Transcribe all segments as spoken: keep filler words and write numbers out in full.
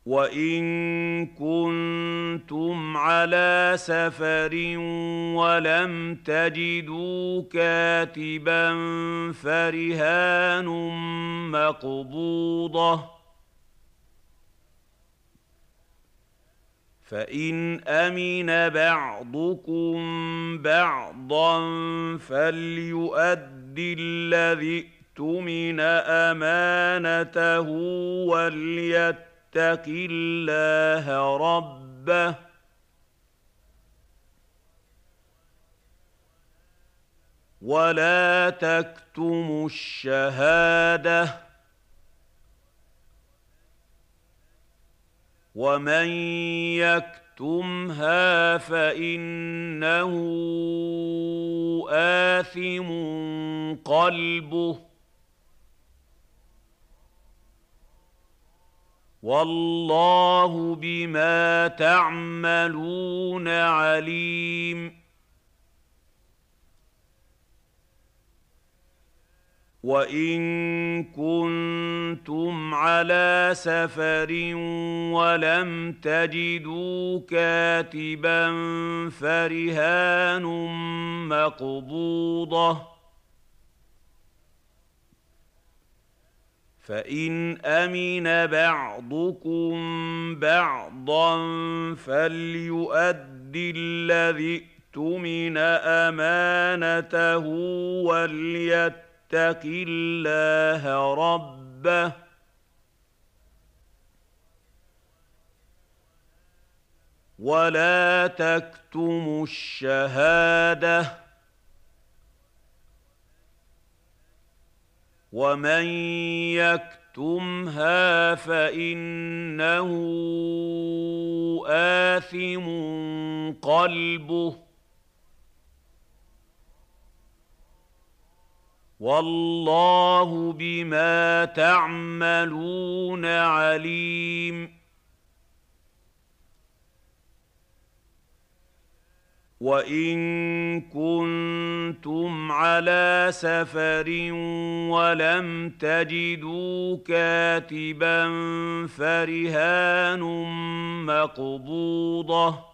وَإِن كُنتُمْ عَلَىٰ سَفَرٍ وَلَمْ تَجِدُوا كَاتِبًا فَرِهَانٌ مَّقْبُوضَةٌ ۖ فَإِنْ أَمِنَ بَعْضُكُم بَعْضًا فَلْيُؤَدِّ الَّذِي اؤْتُمِنَ أَمَانَتَهُ وَلْيَتَّقِ اللَّهَ رَبَّهُ ۗ وَلَا تَكْتُمُوا الشَّهَادَةَ ۚ وَمَن يَكْتُمْهَا فَإِنَّهُ آثِمٌ قَلْبُهُ ۗ وَاللَّهُ بِمَا تَعْمَلُونَ عَلِيمٌ. وَإِن كُنتُمْ عَلَىٰ سَفَرٍ وَلَمْ تَجِدُوا كَاتِبًا فَرِهَانٌ مَّقْبُوضَةٌ ۖ فَإِنْ أَمِنَ بَعْضُكُم بَعْضًا فَلْيُؤَدِّ الَّذِي اؤْتُمِنَ أَمَانَتَهُ وَلْيَتَّقِ اللَّهَ رَبَّهُ ۗ وَلَا تَكْتُمُوا الشَّهَادَةَ ۚ وَمَن يَكْتُمْهَا فَإِنَّهُ آثِمٌ قَلْبُهُ ۗ وَاللَّهُ بِمَا تَعْمَلُونَ عَلِيمٌ. وَإِن كُنتُمْ عَلَىٰ سَفَرٍ وَلَمْ تَجِدُوا كَاتِبًا فَرِهَانٌ مَّقْبُوضَةٌ ۖ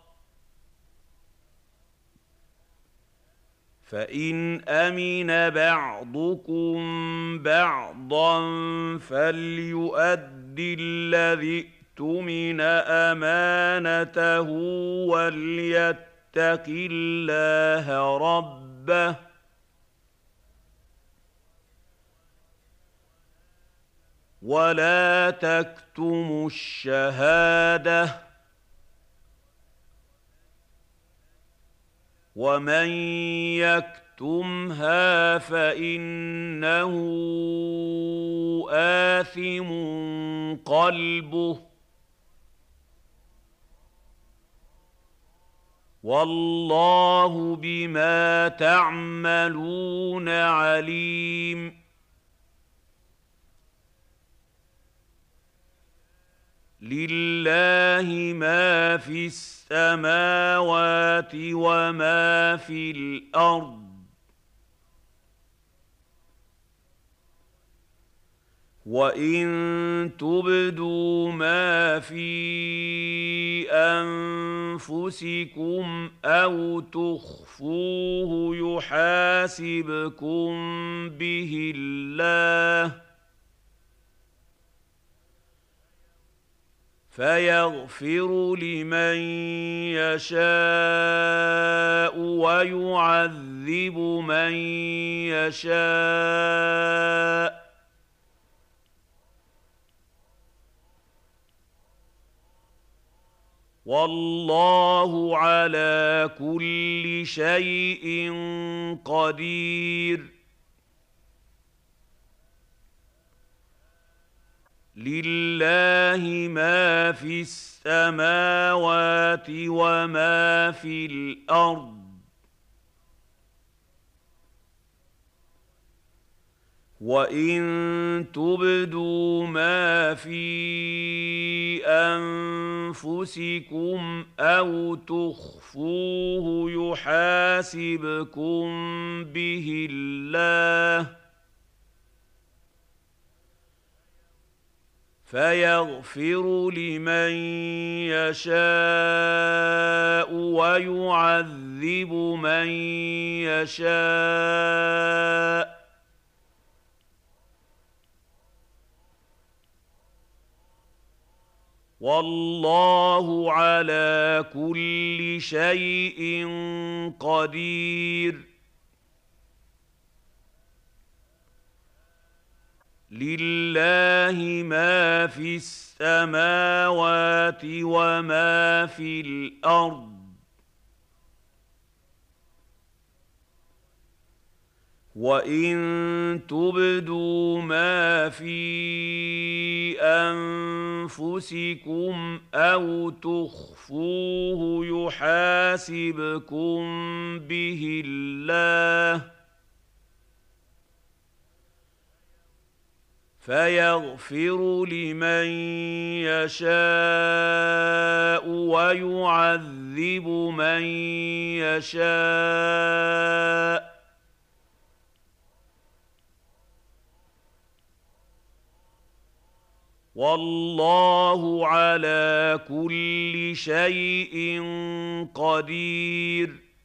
فَإِنْ أَمِنَ بَعْضُكُم بَعْضًا فَلْيُؤَدِّ الَّذِي اؤْتُمِنَ أَمَانَتَهُ وَلْيَتَّقِ اللَّهَ رَبَّهُ ۗ وَلَا تَكْتُمُوا الشَّهَادَةَ ۚ وَمَن يَكْتُمْهَا فَإِنَّهُ آثِمٌ قَلْبُهُ ۗ وَاللَّهُ بِمَا تَعْمَلُونَ عَلِيمٌ. لِلَّهِ مَا فِي السَّمَاوَاتِ وَمَا فِي الْأَرْضِ ۚ وَإِن تُبْدُوا مَا فِي أَنفُسِكُمْ أَوْ تُخْفُوهُ يُحَاسِبْكُم بِهِ اللَّهُ ۖ فَيَغْفِرُ لِمَن يَشَاءُ وَيُعَذِّبُ مَن يَشَاءُ ۗ وَاللَّهُ عَلَىٰ كُلِّ شَيْءٍ قَدِيرٌ. لِلَّهِ مَا فِي السَّمَاوَاتِ وَمَا فِي الْأَرْضِ ۚ وَإِن تُبْدُوا مَا فِي أَنفُسِكُمْ أَوْ تُخْفُوهُ يُحَاسِبْكُم بِهِ اللَّهُ ۖ فيغفر لمن يشاء ويعذب من يشاء والله على كل شيء قدير. لله ما في السماوات وما في الأرض وإن تبدوا ما في أنفسكم أو تخفوه يحاسبكم به الله فيغفر لمن يشاء ويعذب من يشاء والله على كل شيء قدير.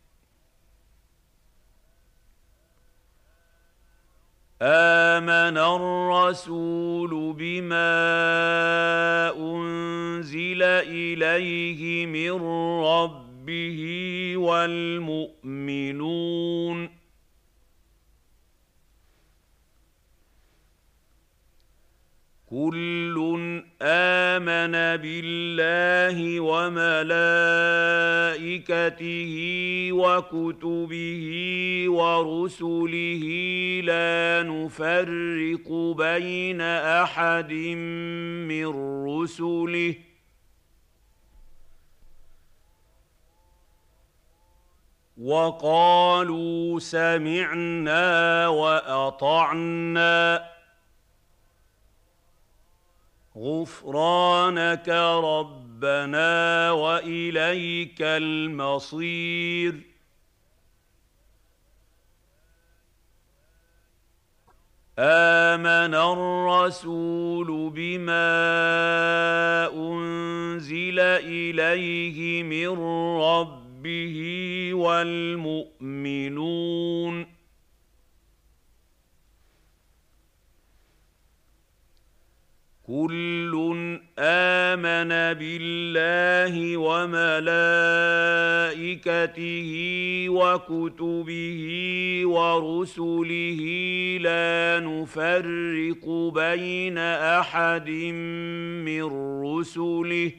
آمن الرسول بما أنزل إليه من ربه والمؤمنون كل آمن بالله وملائكته وكتبه ورسله لا نفرق بين أحد من رسله وقالوا سمعنا وأطعنا غفرانك ربنا وإليك المصير. آمن الرسول بما أنزل إليه من ربه والمؤمنون كل آمن بالله وملائكته وكتبه ورسله لا نفرق بين أحد من رسله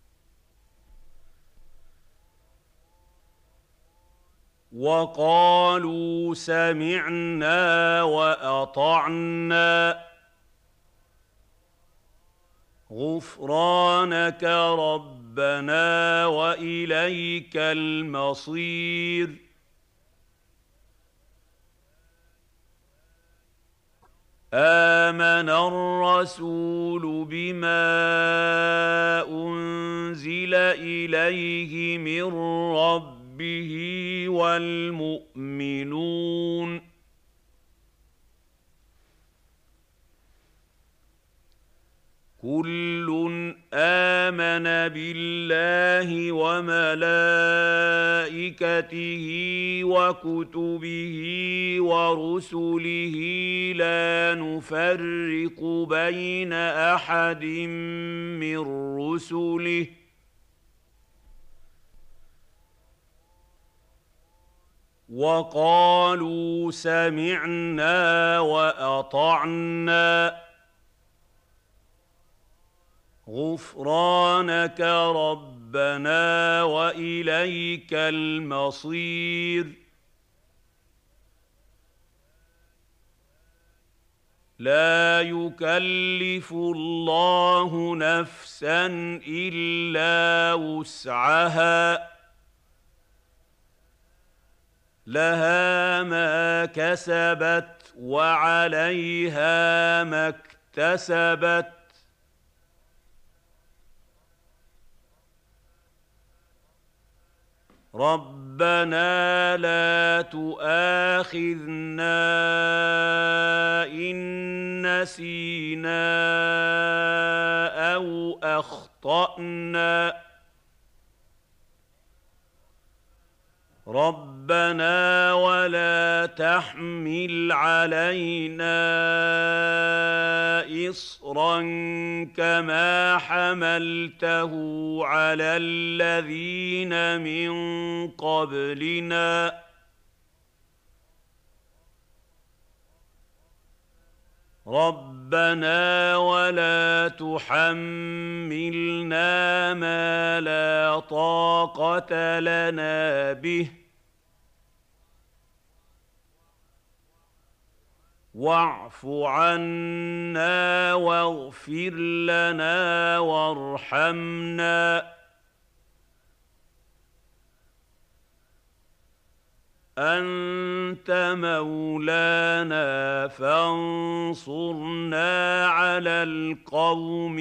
وقالوا سمعنا وأطعنا غفرانك ربنا وإليك المصير. آمن الرسول بما أنزل إليه من ربه والمؤمنون كل آمن بالله وملائكته وكتبه ورسله لا نفرق بين أحد من رسله وقالوا سمعنا وأطعنا غفرانك ربنا وإليك المصير. لا يكلف الله نفسا إلا وسعها لها ما كسبت وعليها ما اكتسبت رب ربنا لا تؤاخذنا إن نسينا أو أخطأنا ربنا ولا تحمل علينا إصرا كما حملته على الذين من قبلنا ربنا ولا تحملنا ما لا طاقة لنا به واعف عنا واغفر لنا وارحمنا أنت مولانا فانصرنا على القوم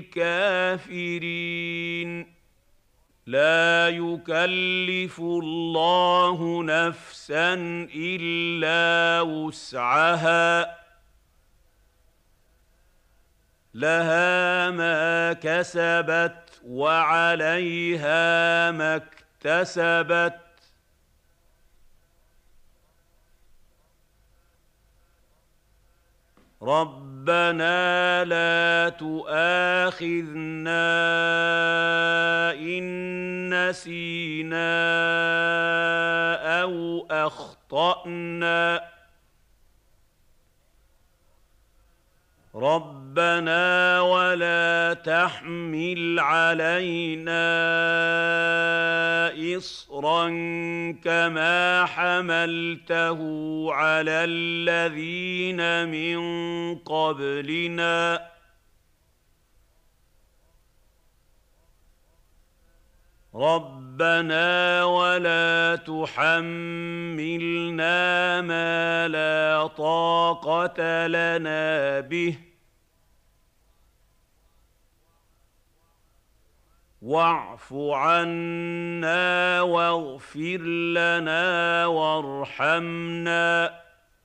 الكافرين لا يكلف الله نفسا إلا وسعها لها ما كسبت وعليها ما اكتسبت ربنا لا تؤاخذنا إن نسينا أو أخطأنا ربنا ولا تحمل علينا إصرا كما حملته على الذين من قبلنا ربنا ولا تحملنا ما لا طاقة لنا به واعف عنا واغفر لنا وارحمنا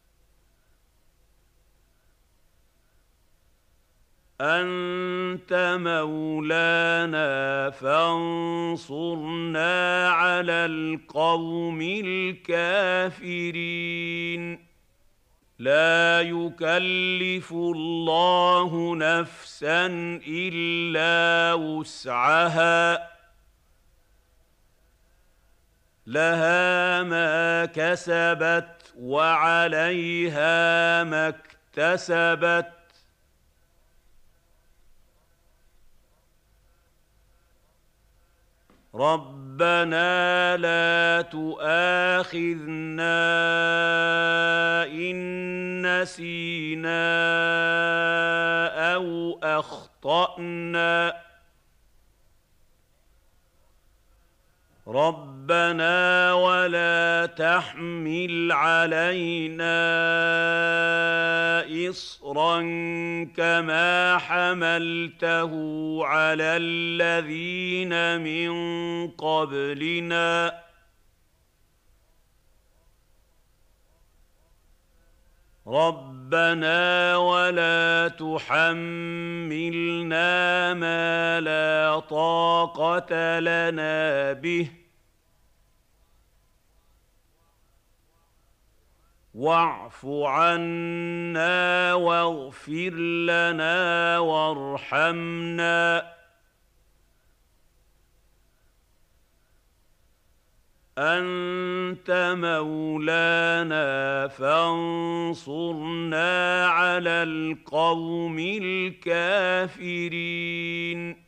أنت مولانا فانصرنا على القوم الكافرين لا يكلف الله نفسا إلا وسعها لها ما كسبت وعليها ما اكتسبت ربنا لا تؤاخذنا إن نسينا أو أخطأنا ربنا ولا تحمل علينا إصرا كما حملته على الذين من قبلنا ربنا ولا تحملنا ما لا طاقة لنا به واعف عنا واغفر لنا وارحمنا أنت مولانا فانصرنا على القوم الكافرين